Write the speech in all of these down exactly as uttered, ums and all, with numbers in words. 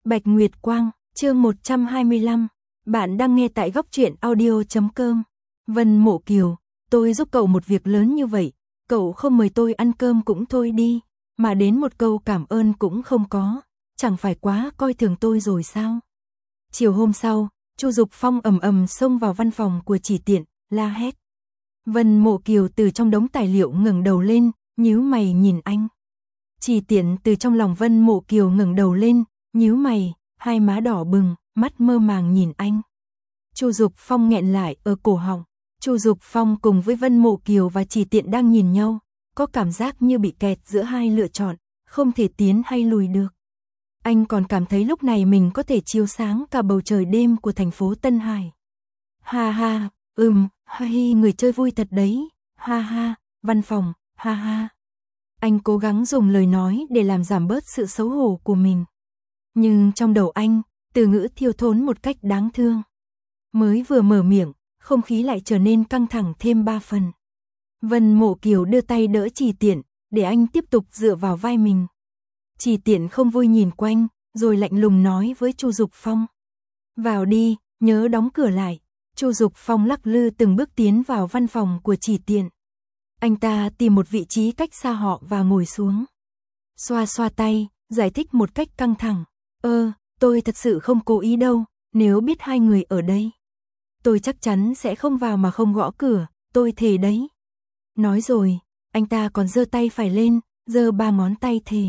Bạch Nguyệt Quang, chương một trăm hai mươi lăm. Bạn đang nghe tại góc truyện audio chấm com. Vân Mộ Kiều, tôi giúp cậu một việc lớn như vậy, cậu không mời tôi ăn cơm cũng thôi đi, mà đến một câu cảm ơn cũng không có, chẳng phải quá coi thường tôi rồi sao? Chiều hôm sau, Chu Dục Phong ầm ầm xông vào văn phòng của Chỉ Tiện, la hét. Vân Mộ Kiều từ trong đống tài liệu ngẩng đầu lên, nhíu mày nhìn anh. Chỉ Tiện từ trong lòng Vân Mộ Kiều ngẩng đầu lên, nhíu mày, hai má đỏ bừng, mắt mơ màng nhìn anh. Chu Dục Phong nghẹn lại ở cổ họng. Chu Dục Phong cùng với Vân Mộ Kiều và Chỉ Tiện đang nhìn nhau, có cảm giác như bị kẹt giữa hai lựa chọn, không thể tiến hay lùi được. Anh còn cảm thấy lúc này mình có thể chiếu sáng cả bầu trời đêm của thành phố Tân Hải. Ha ha, ừm, ha hi, người chơi vui thật đấy, ha ha, văn phòng, ha ha. Anh cố gắng dùng lời nói để làm giảm bớt sự xấu hổ của mình. Nhưng trong đầu anh, từ ngữ thiêu thốn một cách đáng thương. Mới vừa mở miệng, không khí lại trở nên căng thẳng thêm ba phần. Vân Mộ Kiều đưa tay đỡ Chỉ Tiện, để anh tiếp tục dựa vào vai mình. Chỉ Tiện không vui nhìn quanh, rồi lạnh lùng nói với Chu Dục Phong. Vào đi, nhớ đóng cửa lại. Chu Dục Phong lắc lư từng bước tiến vào văn phòng của Chỉ Tiện. Anh ta tìm một vị trí cách xa họ và ngồi xuống. Xoa xoa tay, giải thích một cách căng thẳng. Ơ, tôi thật sự không cố ý đâu, nếu biết hai người ở đây. Tôi chắc chắn sẽ không vào mà không gõ cửa, tôi thề đấy. Nói rồi, anh ta còn giơ tay phải lên, giơ ba ngón tay thề.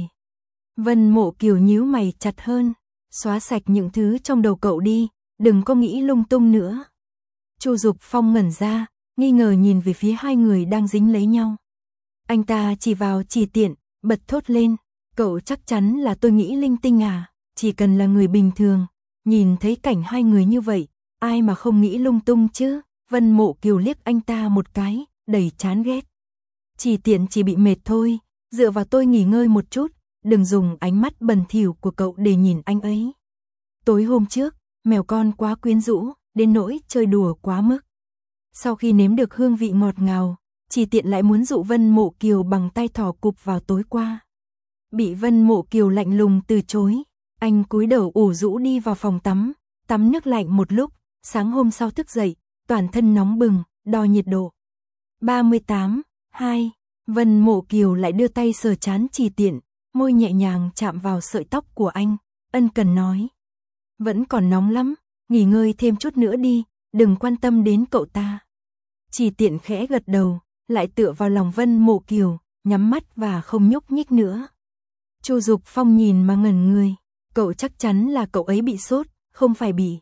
Vân Mộ Kiều nhíu mày chặt hơn. Xóa sạch những thứ trong đầu cậu đi, đừng có nghĩ lung tung nữa. Chu Dục Phong ngẩn ra, nghi ngờ nhìn về phía hai người đang dính lấy nhau. Anh ta chỉ vào Chỉ Tiện, bật thốt lên. Cậu chắc chắn là tôi nghĩ linh tinh à, chỉ cần là người bình thường, nhìn thấy cảnh hai người như vậy, ai mà không nghĩ lung tung chứ. Vân Mộ Kiều liếc anh ta một cái, đầy chán ghét. Chỉ Tiện chỉ bị mệt thôi, dựa vào tôi nghỉ ngơi một chút, đừng dùng ánh mắt bẩn thỉu của cậu để nhìn anh ấy. Tối hôm trước, mèo con quá quyến rũ, đến nỗi chơi đùa quá mức. Sau khi nếm được hương vị ngọt ngào, Chỉ Tiện lại muốn dụ Vân Mộ Kiều bằng tay thỏ cụp vào tối qua. Bị Vân Mộ Kiều lạnh lùng từ chối, anh cúi đầu ủ rũ đi vào phòng tắm, tắm nước lạnh một lúc, sáng hôm sau thức dậy, toàn thân nóng bừng, đo nhiệt độ. ba mươi tám, hai, Vân Mộ Kiều lại đưa tay sờ trán Chỉ Tiện, môi nhẹ nhàng chạm vào sợi tóc của anh, ân cần nói. Vẫn còn nóng lắm, nghỉ ngơi thêm chút nữa đi, đừng quan tâm đến cậu ta. Chỉ Tiện khẽ gật đầu, lại tựa vào lòng Vân Mộ Kiều, nhắm mắt và không nhúc nhích nữa. Chu Dục Phong nhìn mà ngẩn người, cậu chắc chắn là cậu ấy bị sốt, không phải bị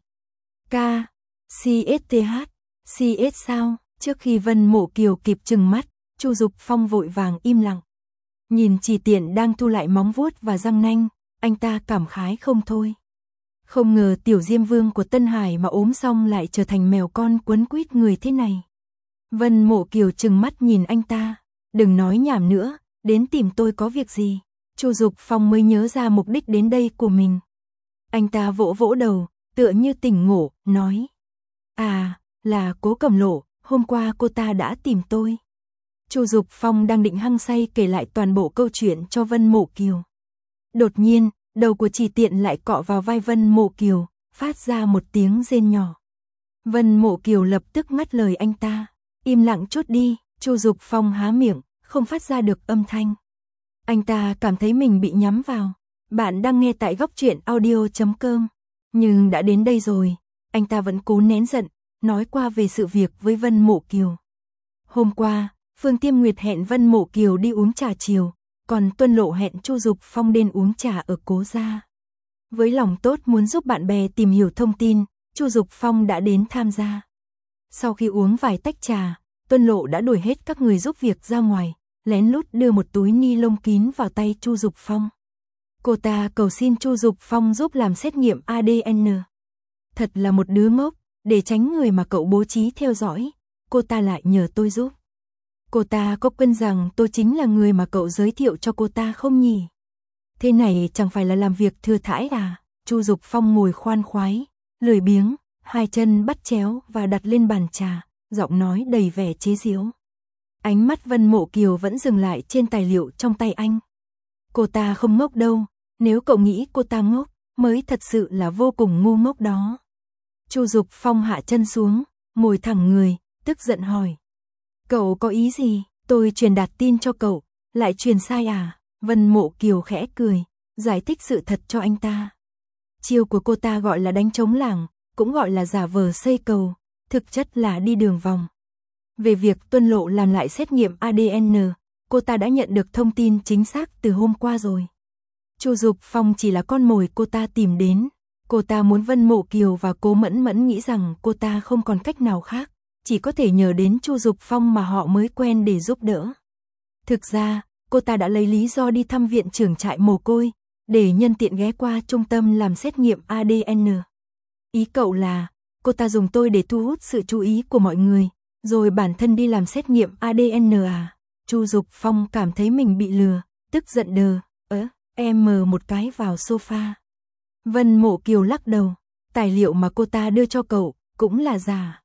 ca, xê ét tê hát, xê ét sao? Trước khi Vân Mộ Kiều kịp trừng mắt, Chu Dục Phong vội vàng im lặng. Nhìn Chỉ Tiện đang thu lại móng vuốt và răng nanh, anh ta cảm khái không thôi. Không ngờ tiểu diêm vương của Tân Hải mà ốm xong lại trở thành mèo con quấn quýt người thế này. Vân Mộ Kiều trừng mắt nhìn anh ta, đừng nói nhảm nữa, đến tìm tôi có việc gì? Chu Dục Phong mới nhớ ra mục đích đến đây của mình. Anh ta vỗ vỗ đầu, tựa như tỉnh ngộ, nói. À, là Cố Cẩm Lộ, hôm qua cô ta đã tìm tôi. Chu Dục Phong đang định hăng say kể lại toàn bộ câu chuyện cho Vân Mộ Kiều. Đột nhiên, đầu của Chỉ Tiện lại cọ vào vai Vân Mộ Kiều, phát ra một tiếng rên nhỏ. Vân Mộ Kiều lập tức ngắt lời anh ta. Im lặng chút đi. Chu Dục Phong há miệng, không phát ra được âm thanh. Anh ta cảm thấy mình bị nhắm vào. Bạn đang nghe tại góc truyện audio chấm com. Nhưng đã đến đây rồi, anh ta vẫn cố nén giận, nói qua về sự việc với Vân Mộ Kiều. Hôm qua, Phương Tiêm Nguyệt hẹn Vân Mộ Kiều đi uống trà chiều, còn Tuân Lộ hẹn Chu Dục Phong đến uống trà ở Cố gia. Với lòng tốt muốn giúp bạn bè tìm hiểu thông tin, Chu Dục Phong đã đến tham gia. Sau khi uống vài tách trà, Tuân Lộ đã đuổi hết các người giúp việc ra ngoài, lén lút đưa một túi ni lông kín vào tay Chu Dục Phong. Cô ta cầu xin Chu Dục Phong giúp làm xét nghiệm a đê en. Thật là một đứa ngốc, để tránh người mà cậu bố trí theo dõi, cô ta lại nhờ tôi giúp. Cô ta có quên rằng tôi chính là người mà cậu giới thiệu cho cô ta không nhỉ? Thế này chẳng phải là làm việc thừa thãi à? Chu Dục Phong ngồi khoan khoái, lười biếng, hai chân bắt chéo và đặt lên bàn trà, giọng nói đầy vẻ chế giễu. Ánh mắt Vân Mộ Kiều vẫn dừng lại trên tài liệu trong tay anh. Cô ta không ngốc đâu, nếu cậu nghĩ cô ta ngốc, mới thật sự là vô cùng ngu ngốc đó. Chu Dục Phong hạ chân xuống, ngồi thẳng người, tức giận hỏi. Cậu có ý gì? Tôi truyền đạt tin cho cậu, lại truyền sai à? Vân Mộ Kiều khẽ cười, giải thích sự thật cho anh ta. Chiêu của cô ta gọi là đánh trống lảng, cũng gọi là giả vờ xây cầu, thực chất là đi đường vòng. Về việc Tuân Lộ làm lại xét nghiệm a đê en, cô ta đã nhận được thông tin chính xác từ hôm qua rồi. Chu Dục Phong chỉ là con mồi cô ta tìm đến. Cô ta muốn Vân Mộ Kiều và Cố Mẫn Mẫn nghĩ rằng cô ta không còn cách nào khác, chỉ có thể nhờ đến Chu Dục Phong mà họ mới quen để giúp đỡ. Thực ra, cô ta đã lấy lý do đi thăm viện trưởng trại mồ côi, để nhân tiện ghé qua trung tâm làm xét nghiệm a đê en. Ý cậu là, cô ta dùng tôi để thu hút sự chú ý của mọi người, rồi bản thân đi làm xét nghiệm a đê en à? Chu Dục Phong cảm thấy mình bị lừa, tức giận đờ, ớ, em mờ một cái vào sofa. Vân Mộ Kiều lắc đầu, tài liệu mà cô ta đưa cho cậu, cũng là giả.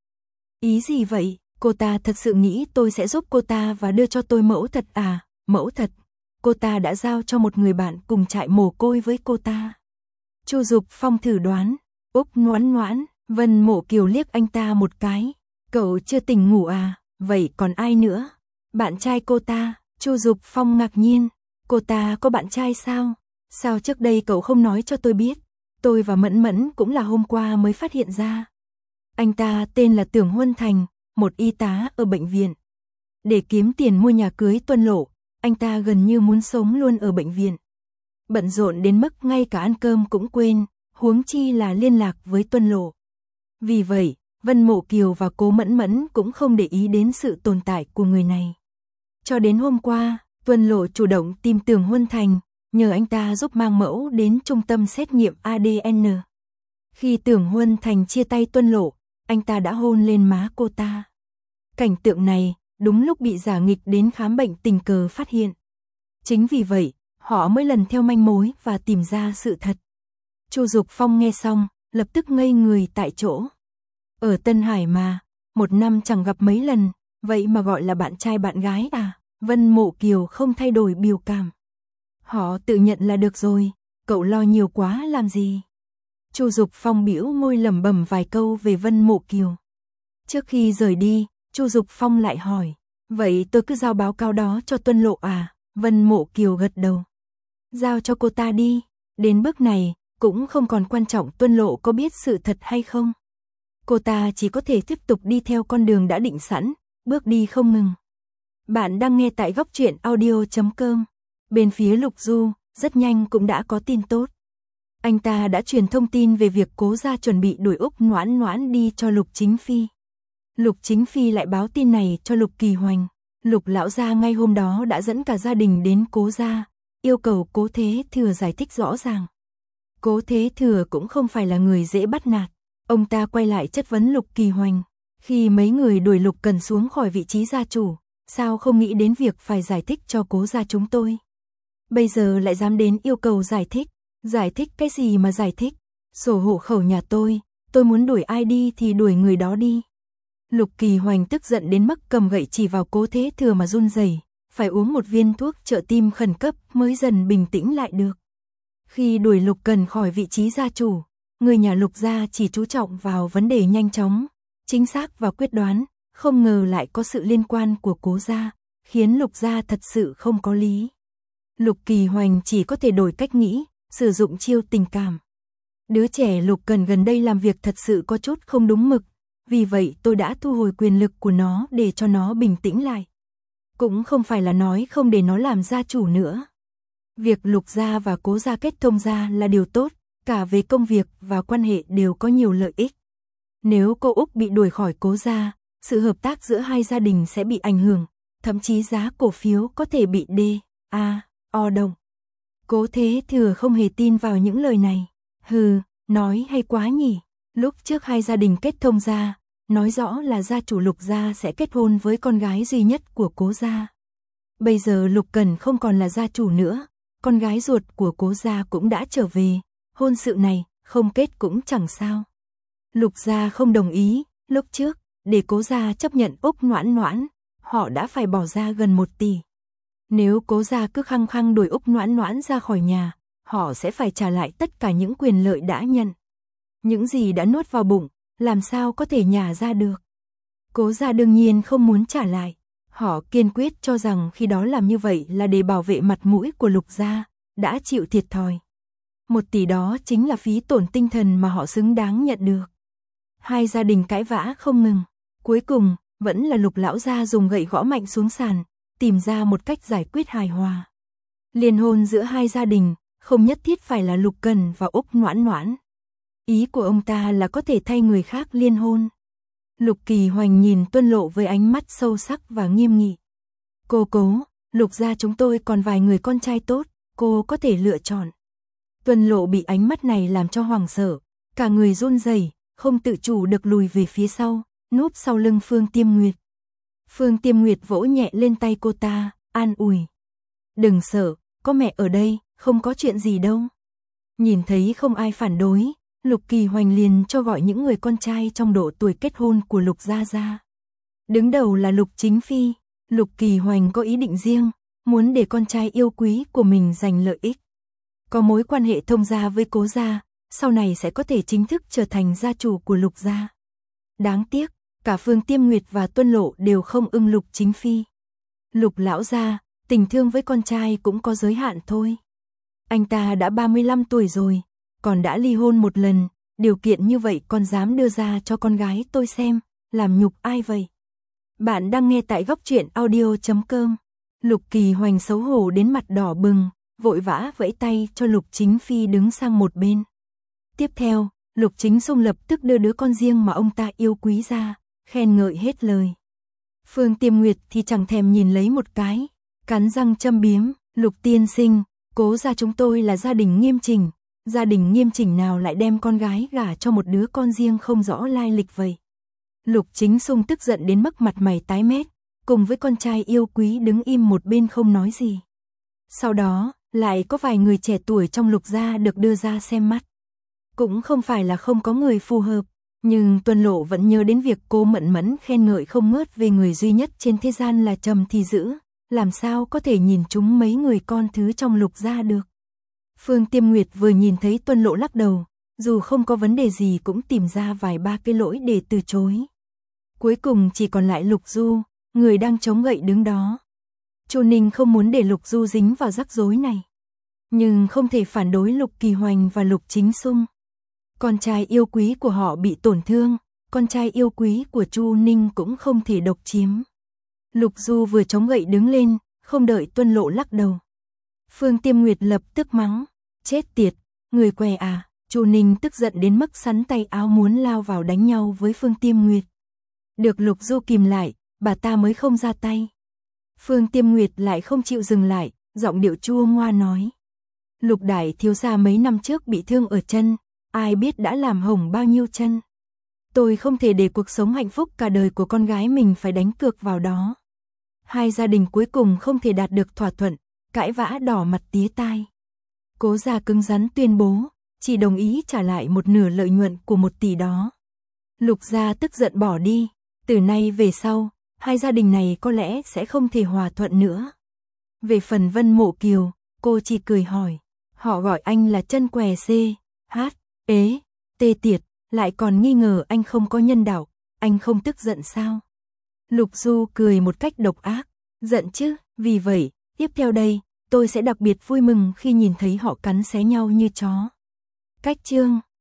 Ý gì vậy? Cô ta thật sự nghĩ tôi sẽ giúp cô ta và đưa cho tôi mẫu thật à? Mẫu thật? Cô ta đã giao cho một người bạn cùng trại mồ côi với cô ta. Chu Dục Phong thử đoán, Úc ngoãn ngoãn, Vân Mộ Kiều liếc anh ta một cái. Cậu chưa tỉnh ngủ à? Vậy còn ai nữa? Bạn trai cô ta. Chu Dục Phong ngạc nhiên, cô ta có bạn trai sao? Sao trước đây cậu không nói cho tôi biết? Tôi và Mẫn Mẫn cũng là hôm qua mới phát hiện ra. Anh ta tên là Tưởng Huân Thành, một y tá ở bệnh viện. Để kiếm tiền mua nhà cưới Tuân Lộ, anh ta gần như muốn sống luôn ở bệnh viện. Bận rộn đến mức ngay cả ăn cơm cũng quên, huống chi là liên lạc với Tuân Lộ. Vì vậy, Vân Mộ Kiều và Cố Mẫn Mẫn cũng không để ý đến sự tồn tại của người này. Cho đến hôm qua, Tuân Lộ chủ động tìm Tưởng Huân Thành, nhờ anh ta giúp mang mẫu đến trung tâm xét nghiệm a đê en. Khi Tưởng Huân Thành chia tay Tuân Lộ, anh ta đã hôn lên má cô ta. Cảnh tượng này, đúng lúc bị giả nghịch đến khám bệnh tình cờ phát hiện. Chính vì vậy, họ mới lần theo manh mối và tìm ra sự thật. Chu Dục Phong nghe xong, lập tức ngây người tại chỗ. Ở Tân Hải mà, một năm chẳng gặp mấy lần, vậy mà gọi là bạn trai bạn gái à? Vân Mộ Kiều không thay đổi biểu cảm. Họ tự nhận là được rồi, cậu lo nhiều quá làm gì? Chu Dục Phong bĩu môi lẩm bẩm vài câu về Vân Mộ Kiều. Trước khi rời đi, Chu Dục Phong lại hỏi, vậy tôi cứ giao báo cáo đó cho Tuân Lộ à? Vân Mộ Kiều gật đầu. Giao cho cô ta đi, đến bước này, cũng không còn quan trọng Tuân Lộ có biết sự thật hay không. Cô ta chỉ có thể tiếp tục đi theo con đường đã định sẵn, bước đi không ngừng. Bạn đang nghe tại góc truyện audio chấm com. Bên phía Lục Du, rất nhanh cũng đã có tin tốt. Anh ta đã truyền thông tin về việc Cố gia chuẩn bị đuổi Úc Noãn Noãn đi cho Lục Chính Phi. Lục Chính Phi lại báo tin này cho Lục Kỳ Hoành. Lục lão gia ngay hôm đó đã dẫn cả gia đình đến Cố gia, yêu cầu Cố Thế Thừa giải thích rõ ràng. Cố Thế Thừa cũng không phải là người dễ bắt nạt. Ông ta quay lại chất vấn Lục Kỳ Hoành. Khi mấy người đuổi Lục Cần xuống khỏi vị trí gia chủ, sao không nghĩ đến việc phải giải thích cho Cố gia chúng tôi? Bây giờ lại dám đến yêu cầu giải thích. Giải thích cái gì mà giải thích? Sổ hộ khẩu nhà tôi, tôi muốn đuổi ai đi thì đuổi người đó đi. Lục Kỳ Hoành tức giận đến mức cầm gậy chỉ vào Cố Thế Thừa mà run rẩy, phải uống một viên thuốc trợ tim khẩn cấp mới dần bình tĩnh lại được. Khi đuổi Lục Cần khỏi vị trí gia chủ, người nhà Lục gia chỉ chú trọng vào vấn đề nhanh chóng, chính xác và quyết đoán, không ngờ lại có sự liên quan của Cố gia, khiến Lục gia thật sự không có lý. Lục Kỳ Hoành chỉ có thể đổi cách nghĩ, sử dụng chiêu tình cảm. Đứa trẻ Lục Cần gần đây làm việc thật sự có chút không đúng mực, vì vậy tôi đã thu hồi quyền lực của nó để cho nó bình tĩnh lại. Cũng không phải là nói không để nó làm gia chủ nữa. Việc Lục gia và Cố gia kết thông gia là điều tốt, cả về công việc và quan hệ đều có nhiều lợi ích. Nếu cô Úc bị đuổi khỏi Cố gia, sự hợp tác giữa hai gia đình sẽ bị ảnh hưởng, thậm chí giá cổ phiếu có thể bị đê a o động. Cố Thế Thừa không hề tin vào những lời này. Hừ, nói hay quá nhỉ. Lúc trước hai gia đình kết thông gia, nói rõ là gia chủ Lục gia sẽ kết hôn với con gái duy nhất của Cố gia. Bây giờ Lục Cần không còn là gia chủ nữa, con gái ruột của Cố gia cũng đã trở về, hôn sự này không kết cũng chẳng sao. Lục gia không đồng ý, lúc trước, để Cố gia chấp nhận Úc Noãn Noãn, họ đã phải bỏ ra gần một tỷ. Nếu Cố gia cứ khăng khăng đuổi Úc Noãn Noãn ra khỏi nhà, họ sẽ phải trả lại tất cả những quyền lợi đã nhận. Những gì đã nuốt vào bụng, làm sao có thể nhả ra được. Cố gia đương nhiên không muốn trả lại. Họ kiên quyết cho rằng khi đó làm như vậy là để bảo vệ mặt mũi của Lục gia, đã chịu thiệt thòi. Một tỷ đó chính là phí tổn tinh thần mà họ xứng đáng nhận được. Hai gia đình cãi vã không ngừng. Cuối cùng, vẫn là Lục lão gia dùng gậy gõ mạnh xuống sàn, tìm ra một cách giải quyết hài hòa. Liên hôn giữa hai gia đình, không nhất thiết phải là Lục Cần và Úc Noãn Noãn. Ý của ông ta là có thể thay người khác liên hôn. Lục Kỳ Hoành nhìn Tuân Lộ với ánh mắt sâu sắc và nghiêm nghị. Cô cố, Lục gia chúng tôi còn vài người con trai tốt, cô có thể lựa chọn. Tuân Lộ bị ánh mắt này làm cho hoảng sợ, cả người run rẩy, không tự chủ được lùi về phía sau, núp sau lưng Phương Tiêm Nguyệt. Phương Tiêm Nguyệt vỗ nhẹ lên tay cô ta, an ủi. Đừng sợ, có mẹ ở đây, không có chuyện gì đâu. Nhìn thấy không ai phản đối, Lục Kỳ Hoành liền cho gọi những người con trai trong độ tuổi kết hôn của Lục gia ra. Đứng đầu là Lục Chính Phi, Lục Kỳ Hoành có ý định riêng, muốn để con trai yêu quý của mình giành lợi ích. Có mối quan hệ thông gia với Cố gia, sau này sẽ có thể chính thức trở thành gia chủ của Lục gia. Đáng tiếc, cả Phương Tiêm Nguyệt và Tuân Lộ đều không ưng Lục Chính Phi. Lục lão gia, tình thương với con trai cũng có giới hạn thôi. Anh ta đã ba mươi lăm tuổi rồi, còn đã ly hôn một lần, điều kiện như vậy còn dám đưa ra cho con gái tôi xem, làm nhục ai vậy? Bạn đang nghe tại góc truyện audio chấm com. Lục Kỳ Hoành xấu hổ đến mặt đỏ bừng, vội vã vẫy tay cho Lục Chính Phi đứng sang một bên. Tiếp theo, Lục Chính Xung lập tức đưa đứa con riêng mà ông ta yêu quý ra, khen ngợi hết lời. Phương Tiêm Nguyệt thì chẳng thèm nhìn lấy một cái, cắn răng châm biếm, Lục tiên sinh, Cố gia chúng tôi là gia đình nghiêm chỉnh, gia đình nghiêm chỉnh nào lại đem con gái gả cho một đứa con riêng không rõ lai lịch vậy. Lục Chính Xung tức giận đến mức mặt mày tái mét, cùng với con trai yêu quý đứng im một bên không nói gì. Sau đó, lại có vài người trẻ tuổi trong Lục gia được đưa ra xem mắt. Cũng không phải là không có người phù hợp, nhưng Tuân Lộ vẫn nhớ đến việc cô Mẫn Mẫn khen ngợi không ngớt về người duy nhất trên thế gian là Trầm Thì Dữ, làm sao có thể nhìn chúng mấy người con thứ trong Lục gia được. Phương Tiêm Nguyệt vừa nhìn thấy Tuân Lộ lắc đầu, dù không có vấn đề gì cũng tìm ra vài ba cái lỗi để từ chối. Cuối cùng chỉ còn lại Lục Du, người đang chống gậy đứng đó. Chu Ninh không muốn để Lục Du dính vào rắc rối này, nhưng không thể phản đối Lục Kỳ Hoành và Lục Chính Xung. Con trai yêu quý của họ bị tổn thương, con trai yêu quý của Chu Ninh cũng không thể độc chiếm. Lục Du vừa chống gậy đứng lên, không đợi Tuân Lộ lắc đầu. Phương Tiêm Nguyệt lập tức mắng, chết tiệt, người què à. Chu Ninh tức giận đến mức sắn tay áo muốn lao vào đánh nhau với Phương Tiêm Nguyệt. Được Lục Du kìm lại, bà ta mới không ra tay. Phương Tiêm Nguyệt lại không chịu dừng lại, giọng điệu chua ngoa nói. Lục đại thiếu gia mấy năm trước bị thương ở chân, ai biết đã làm hỏng bao nhiêu chân. Tôi không thể để cuộc sống hạnh phúc cả đời của con gái mình phải đánh cược vào đó. Hai gia đình cuối cùng không thể đạt được thỏa thuận, cãi vã đỏ mặt tía tai. Cố gia cứng rắn tuyên bố, chỉ đồng ý trả lại một nửa lợi nhuận của một tỷ đó. Lục gia tức giận bỏ đi, từ nay về sau, hai gia đình này có lẽ sẽ không thể hòa thuận nữa. Về phần Vân Mộ Kiều, cô chỉ cười hỏi, họ gọi anh là chân què C, H, ế, tê tiệt, lại còn nghi ngờ anh không có nhân đạo, anh không tức giận sao? Lục Du cười một cách độc ác, giận chứ, vì vậy, tiếp theo đây, tôi sẽ đặc biệt vui mừng khi nhìn thấy họ cắn xé nhau như chó. Cách chương